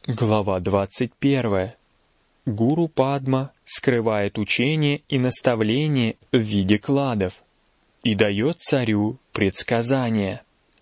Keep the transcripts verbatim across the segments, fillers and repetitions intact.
Глава двадцать первая. Гуру Падма скрывает учение и наставление в виде кладов и дает царю предсказания.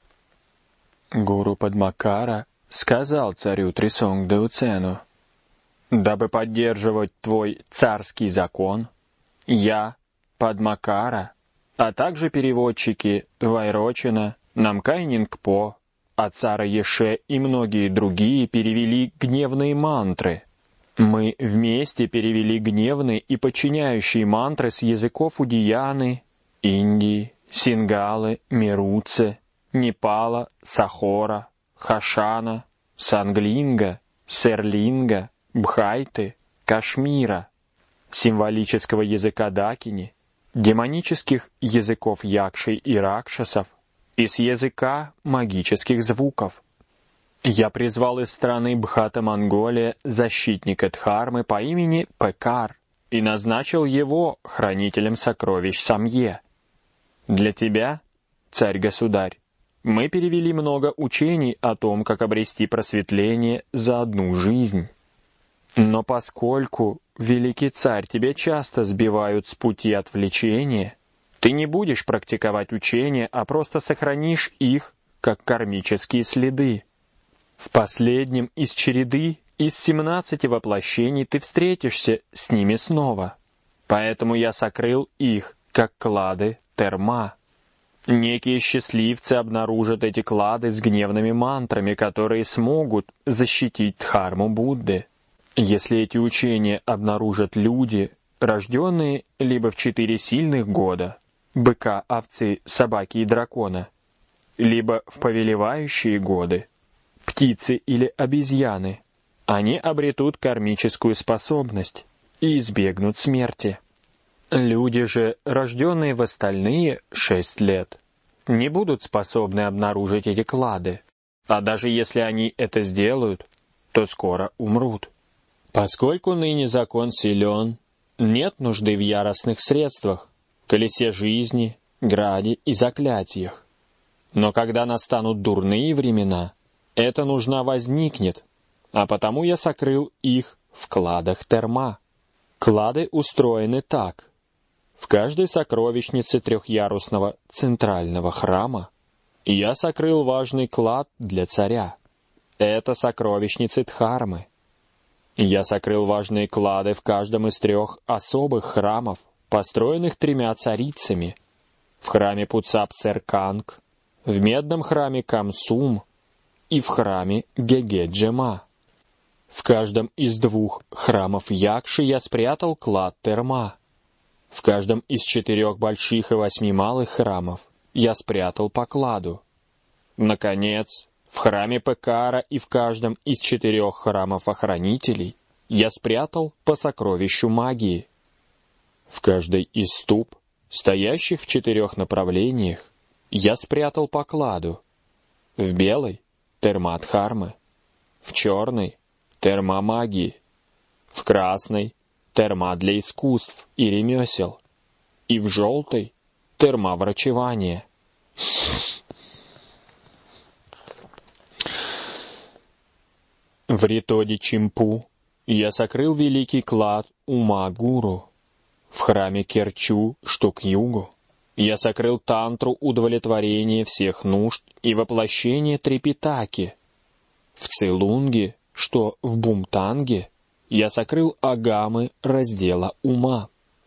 Гуру Падмакара сказал царю Трисонгдеуцену: «Дабы поддерживать твой царский закон, я, Падмакара, а также переводчики Вайрочина, Намкай-Нингпо, Ацара Еше и многие другие перевели гневные мантры. Мы вместе перевели гневные и подчиняющие мантры с языков Удияны, Индии, Сингалы, Меруцы, Непала, Сахора, Хашана, Санглинга, Серлинга, Бхайты, Кашмира, символического языка Дакини, демонических языков Якши и Ракшасов, и с языка магических звуков. Я призвал из страны Бхата-Монголия защитника Дхармы по имени Пекар и назначил его хранителем сокровищ Самье. Для тебя, царь-государь, мы перевели много учений о том, как обрести просветление за одну жизнь. Но поскольку, великий царь, тебя часто сбивают с пути отвлечения, ты не будешь практиковать учения, а просто сохранишь их, как кармические следы. В последнем из череды из семнадцати воплощений ты встретишься с ними снова. Поэтому я сокрыл их, как клады терма. Некие счастливцы обнаружат эти клады с гневными мантрами, которые смогут защитить Дхарму Будды. Если эти учения обнаружат люди, рожденные либо в четыре сильных года, быка, овцы, собаки и дракона, либо в повелевающие годы, птицы или обезьяны, они обретут кармическую способность и избегнут смерти. Люди же, рожденные в остальные шесть лет, не будут способны обнаружить эти клады, а даже если они это сделают, то скоро умрут. Поскольку ныне закон силен, нет нужды в яростных средствах, колесе жизни, граде и заклятиях. Но когда настанут дурные времена, эта нужда возникнет, а потому я сокрыл их в кладах терма. Клады устроены так. В каждой сокровищнице трехъярусного центрального храма я сокрыл важный клад для царя. Это сокровищницы Дхармы. Я сокрыл важные клады в каждом из трех особых храмов, построенных тремя царицами: в храме Пуцап-Серканг, в медном храме Камсум и в храме Геге-Джема. В каждом из двух храмов Якши я спрятал клад терма. В каждом из четырех больших и восьми малых храмов я спрятал по кладу. Наконец, в храме Пекара и в каждом из четырех храмов охранителей я спрятал по сокровищу магии. В каждой из ступ, стоящих в четырех направлениях, я спрятал по кладу. В белой — терма Дхармы, в черной — терма магии, в красной — терма для искусств и ремесел, и в желтой — терма врачевания. В Ритоде Чимпу я сокрыл великий клад ума гуру. В храме Керчу, что к югу, я сокрыл тантру удовлетворения всех нужд и воплощения Трипитаки. В Цилунге, что в Бумтанге, я сокрыл агамы раздела ума.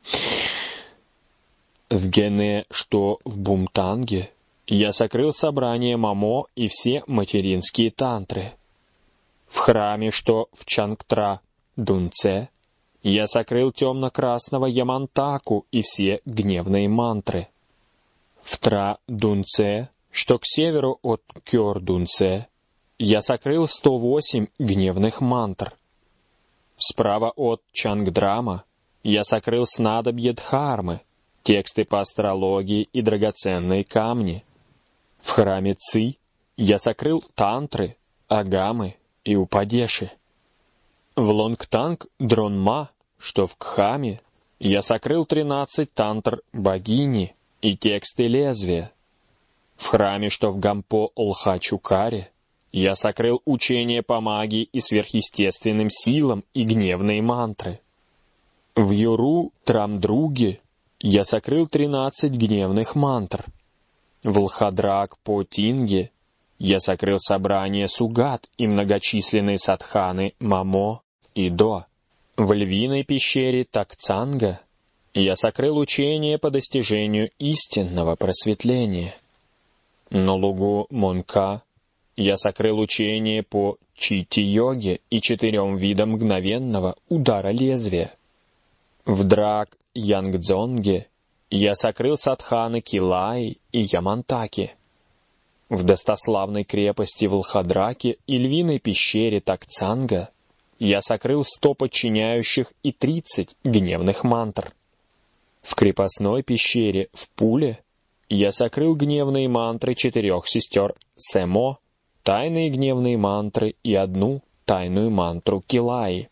В Гене, что в Бумтанге, я сокрыл собрание Мамо и все материнские тантры. В храме, что в Чангтра, Дунце, я сокрыл темно-красного Ямантаку и все гневные мантры. В Тра-Дунце, что к северу от Кёр-Дунце, я сокрыл сто восемь гневных мантр. Справа от Чангдрама я сокрыл снадобье Дхармы, тексты по астрологии и драгоценные камни. В храме Ци я сокрыл тантры, агамы и упадеши. В Лонгтанг Дронма, что в Кхаме, я сокрыл тринадцать тантр богини и тексты лезвия. В храме, что в Гампо-Олха-Чукаре, Я сокрыл учение по магии и сверхъестественным силам и гневные мантры. В Юру Трамдруге я сокрыл тринадцать гневных мантр. В Лхадрак по Тинге я сокрыл собрание Сугат и многочисленные садханы Мамо и До. В львиной пещере Такцанга я сокрыл учение по достижению истинного просветления. На лугу Монка я сокрыл учение по чити-йоге и четырем видам мгновенного удара лезвия. В Драк Янгдзонге я сокрыл садханы Килаи и Ямантаки. В достославной крепости в Лхадраке и львиной пещере Такцанга я сокрыл сто подчиняющих и тридцать гневных мантр. В крепостной пещере в Пуле я сокрыл гневные мантры четырех сестер Сэмо, тайные гневные мантры и одну тайную мантру Килаи.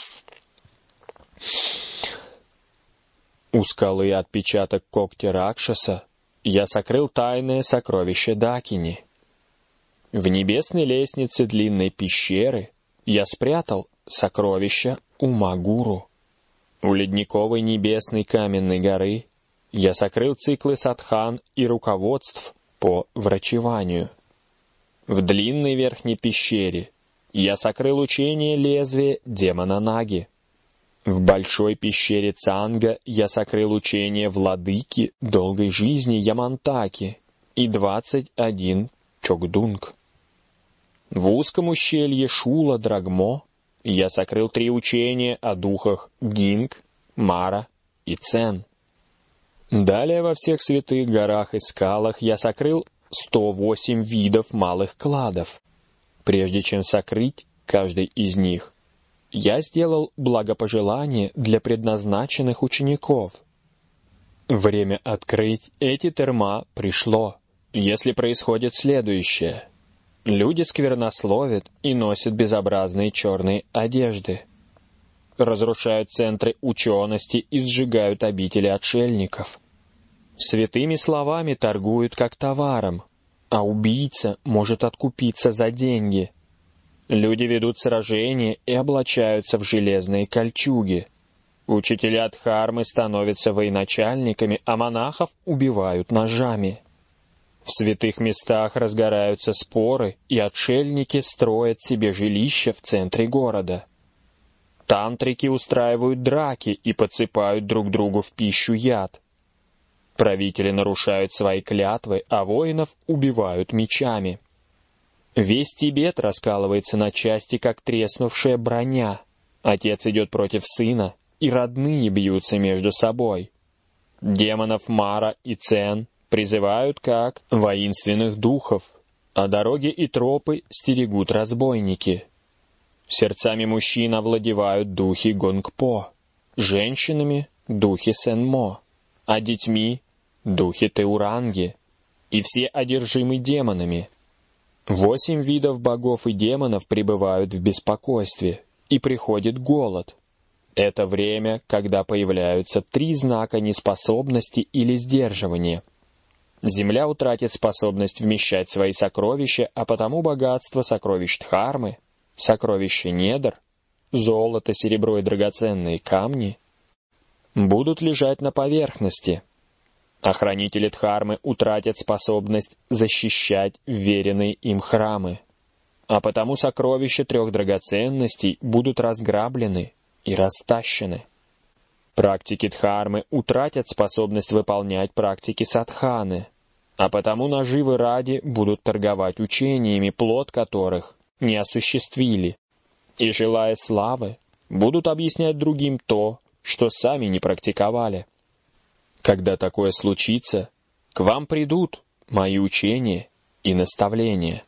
У скалы отпечаток когтя Ракшаса я сокрыл тайное сокровище Дакини. В небесной лестнице длинной пещеры я спрятал сокровища Умагуру. У ледниковой небесной каменной горы я сокрыл циклы садхан и руководств по врачеванию. В длинной верхней пещере я сокрыл учение лезвия демона Наги. В большой пещере Цанга я сокрыл учение владыки долгой жизни Ямантаки и двадцать один Чокдунг. В узком ущелье Шула Драгмо я сокрыл три учения о духах Гинг, Мара и Цен. Далее во всех святых горах и скалах я сокрыл сто восемь видов малых кладов. Прежде чем сокрыть каждый из них, я сделал благопожелание для предназначенных учеников. Время открыть эти терма пришло, если происходит следующее. Люди сквернословят и носят безобразные черные одежды. Разрушают центры учености и сжигают обители отшельников. Святыми словами торгуют как товаром, а убийца может откупиться за деньги. Люди ведут сражения и облачаются в железные кольчуги. Учителя дхармы становятся военачальниками, а монахов убивают ножами. В святых местах разгораются споры, и отшельники строят себе жилища в центре города. Тантрики устраивают драки и подсыпают друг другу в пищу яд. Правители нарушают свои клятвы, а воинов убивают мечами. Весь Тибет раскалывается на части, как треснувшая броня. Отец идет против сына, и родные бьются между собой. Демонов Мара и Цен призывают как воинственных духов, а дороги и тропы стерегут разбойники. Сердцами мужчин овладевают духи Гонгпо, женщинами — духи Сенмо, а детьми — духи Теуранги, и все одержимы демонами. Восемь видов богов и демонов пребывают в беспокойстве, и приходит голод. Это время, когда появляются три знака неспособности или сдерживания. Земля утратит способность вмещать свои сокровища, а потому богатство сокровищ Дхармы, сокровища недр, золото, серебро и драгоценные камни будут лежать на поверхности. Охранители Дхармы утратят способность защищать веренные им храмы, а потому сокровища трех драгоценностей будут разграблены и растащены. Практики Дхармы утратят способность выполнять практики садханы, а потому наживы ради будут торговать учениями, плод которых не осуществили, и, желая славы, будут объяснять другим то, что сами не практиковали. Когда такое случится, к вам придут мои учения и наставления.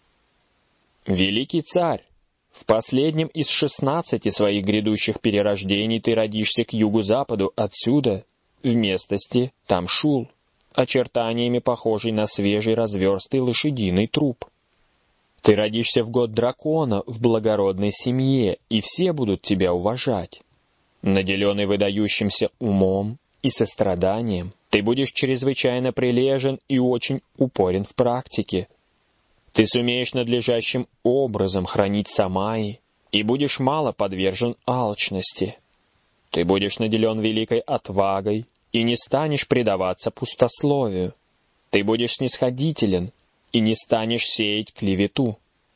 Великий царь, в последнем из шестнадцати своих грядущих перерождений ты родишься к югу-западу отсюда, в местности Тамшул, очертаниями похожей на свежий разверстый лошадиный труп. Ты родишься в год дракона в благородной семье, и все будут тебя уважать. Наделенный выдающимся умом и состраданием, ты будешь чрезвычайно прилежен и очень упорен в практике. Ты сумеешь надлежащим образом хранить самаи и будешь мало подвержен алчности. Ты будешь наделен великой отвагой и не станешь предаваться пустословию. Ты будешь снисходителен и не станешь сеять клевету.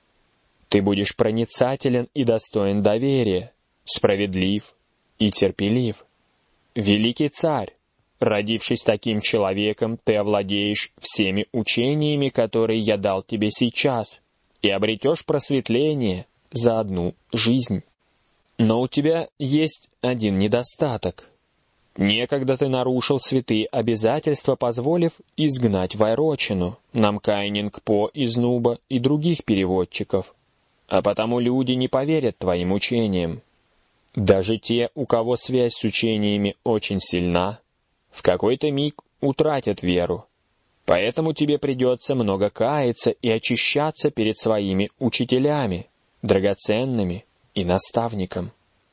Ты будешь проницателен и достоин доверия, справедлив и терпелив. Великий царь, родившись таким человеком, ты овладеешь всеми учениями, которые я дал тебе сейчас, и обретешь просветление за одну жизнь. Но у тебя есть один недостаток. Некогда ты нарушил святые обязательства, позволив изгнать Вайрочину, Намкайнингпо из Нуба и других переводчиков, а потому люди не поверят твоим учениям. Даже те, у кого связь с учениями очень сильна, в какой-то миг утратят веру. Поэтому тебе придется много каяться и очищаться перед своими учителями, драгоценными и наставником.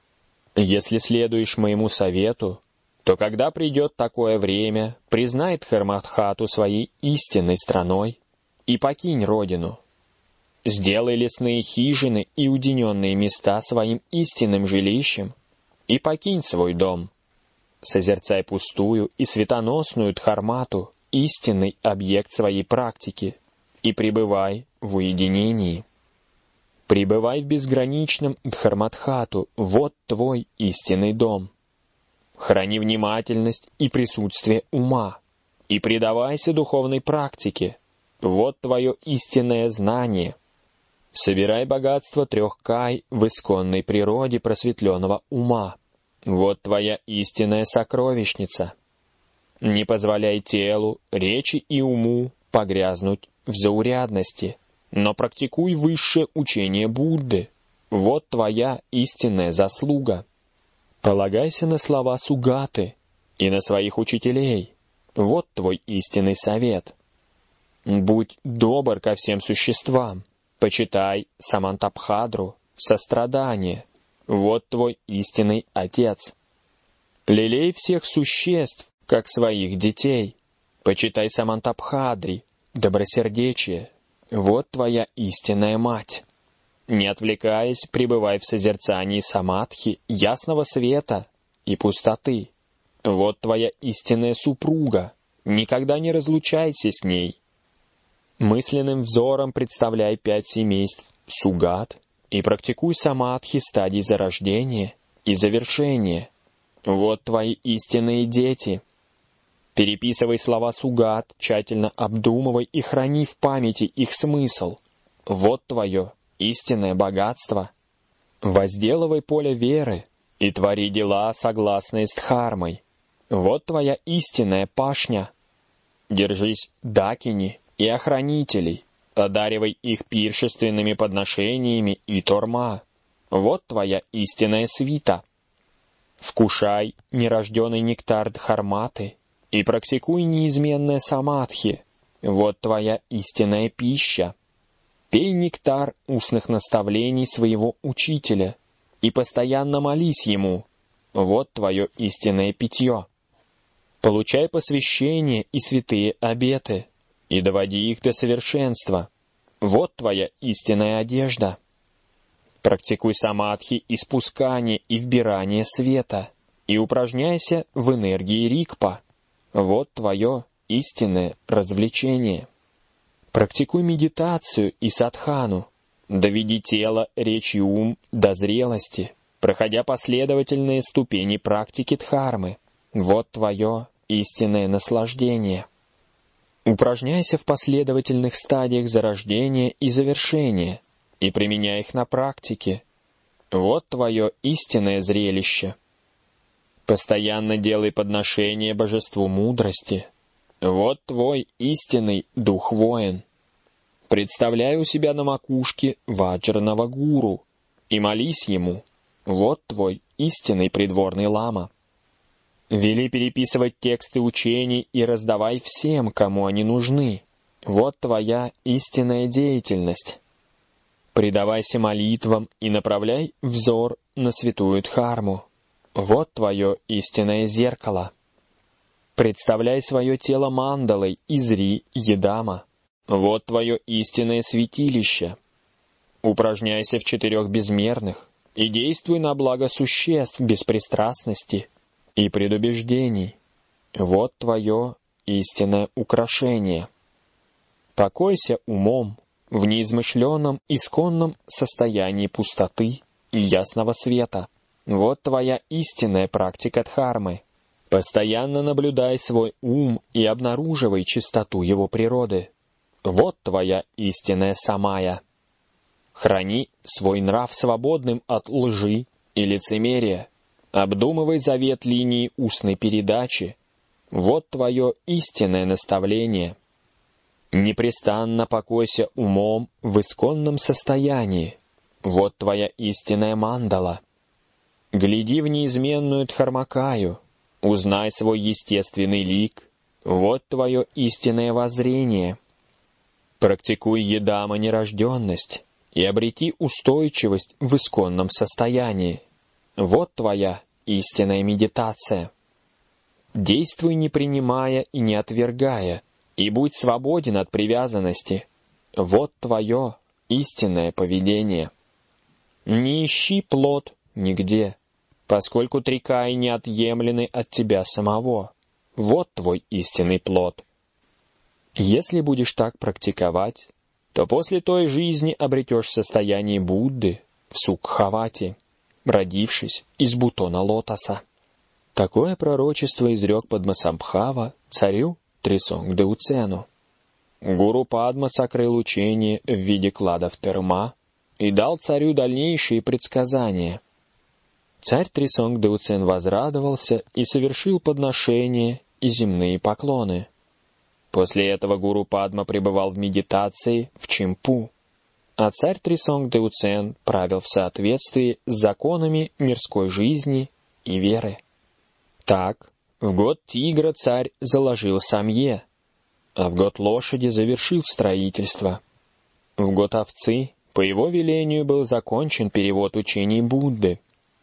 Если следуешь моему совету, то когда придет такое время, признай Дхармадхату своей истинной страной и покинь родину. Сделай лесные хижины и уединенные места своим истинным жилищем и покинь свой дом. Созерцай пустую и светоносную Дхармату, истинный объект своей практики, и пребывай в уединении. Пребывай в безграничном Дхармадхату, вот твой истинный дом. Храни внимательность и присутствие ума, и предавайся духовной практике, вот твое истинное знание. Собирай богатство трех кай в исконной природе просветленного ума, вот твоя истинная сокровищница. Не позволяй телу, речи и уму погрязнуть в заурядности, но практикуй высшее учение Будды, вот твоя истинная заслуга. Полагайся на слова Сугаты и на своих учителей, вот твой истинный совет. Будь добр ко всем существам, почитай Самантабхадру, сострадание, вот твой истинный отец. Лелей всех существ, как своих детей, почитай Самантабхадри, добросердечие, вот твоя истинная мать. Не отвлекаясь, пребывай в созерцании самадхи, ясного света и пустоты. Вот твоя истинная супруга, никогда не разлучайся с ней. Мысленным взором представляй пять семейств сугат и практикуй самадхи стадий зарождения и завершения. Вот твои истинные дети. Переписывай слова сугат, тщательно обдумывай и храни в памяти их смысл. Вот твое истинное богатство. Возделывай поле веры и твори дела, согласные с дхармой. Вот твоя истинная пашня. Держись дакини и охранителей, одаривай их пиршественными подношениями и торма. Вот твоя истинная свита. Вкушай нерожденный нектар дхарматы и практикуй неизменное самадхи. Вот твоя истинная пища. Пей нектар устных наставлений своего учителя и постоянно молись ему. Вот твое истинное питье. Получай посвящение и святые обеты, и доводи их до совершенства. Вот твоя истинная одежда. Практикуй самадхи испускания и вбирания света, и упражняйся в энергии рикпа. Вот твое истинное развлечение. Практикуй медитацию и садхану. Доведи тело, речь и ум до зрелости, проходя последовательные ступени практики дхармы. Вот твое истинное наслаждение. Упражняйся в последовательных стадиях зарождения и завершения и применяй их на практике. Вот твое истинное зрелище. Постоянно делай подношение божеству мудрости. Вот твой истинный дух-воин. Представляй у себя на макушке ваджраного гуру и молись ему. Вот твой истинный придворный лама. Вели переписывать тексты учений и раздавай всем, кому они нужны. Вот твоя истинная деятельность. Предавайся молитвам и направляй взор на святую дхарму. Вот твое истинное зеркало. Представляй свое тело мандалой и зри едама. Вот твое истинное святилище. Упражняйся в четырех безмерных и действуй на благо существ беспристрастности и предубеждений. Вот твое истинное украшение. Покойся умом в неизмышленном исконном состоянии пустоты и ясного света. Вот твоя истинная практика дхармы. Постоянно наблюдай свой ум и обнаруживай чистоту его природы. Вот твоя истинная самая. Храни свой нрав свободным от лжи и лицемерия. Обдумывай завет линии устной передачи. Вот твое истинное наставление. Непрестанно покойся умом в исконном состоянии. Вот твоя истинная мандала. Гляди в неизменную Дхармакаю. Узнай свой естественный лик. Вот твое истинное воззрение. Практикуй едама нерожденность и обрети устойчивость в исконном состоянии. Вот твоя истинная медитация. Действуй, не принимая и не отвергая, и будь свободен от привязанности. Вот твое истинное поведение. Не ищи плод нигде, поскольку трикаи не отъемлены от тебя самого. Вот твой истинный плод. Если будешь так практиковать, то после той жизни обретешь состояние Будды в Сукхавати, родившись из бутона лотоса. Такое пророчество изрек Падмасамбхава царю Трисонгдеуцену. Гуру Падма сокрыл учение в виде кладов терма и дал царю дальнейшие предсказания. Царь Трисонгдеуцен возрадовался и совершил подношения и земные поклоны. После этого гуру Падма пребывал в медитации в Чимпу, а царь Трисонгдеуцен правил в соответствии с законами мирской жизни и веры. Так, в год тигра царь заложил самье, а в год лошади завершил строительство. В год овцы по его велению был закончен перевод учений Будды.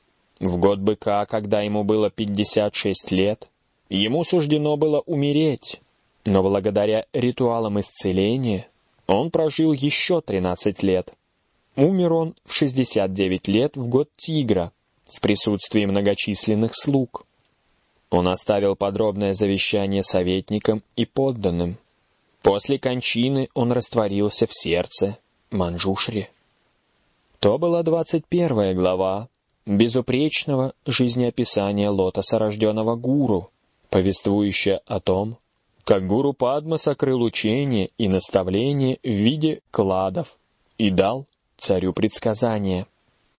В год быка, когда ему было пятьдесят шесть лет, ему суждено было умереть, но благодаря ритуалам исцеления он прожил еще тринадцать лет. Умер он в шестьдесят девять лет в год тигра в присутствии многочисленных слуг. Он оставил подробное завещание советникам и подданным. После кончины он растворился в сердце Манджушри. То была двадцать первая глава безупречного жизнеописания лотоса рожденного гуру, повествующая о том, как гуру Падма сокрыл учение и наставление в виде кладов и дал царю предсказания.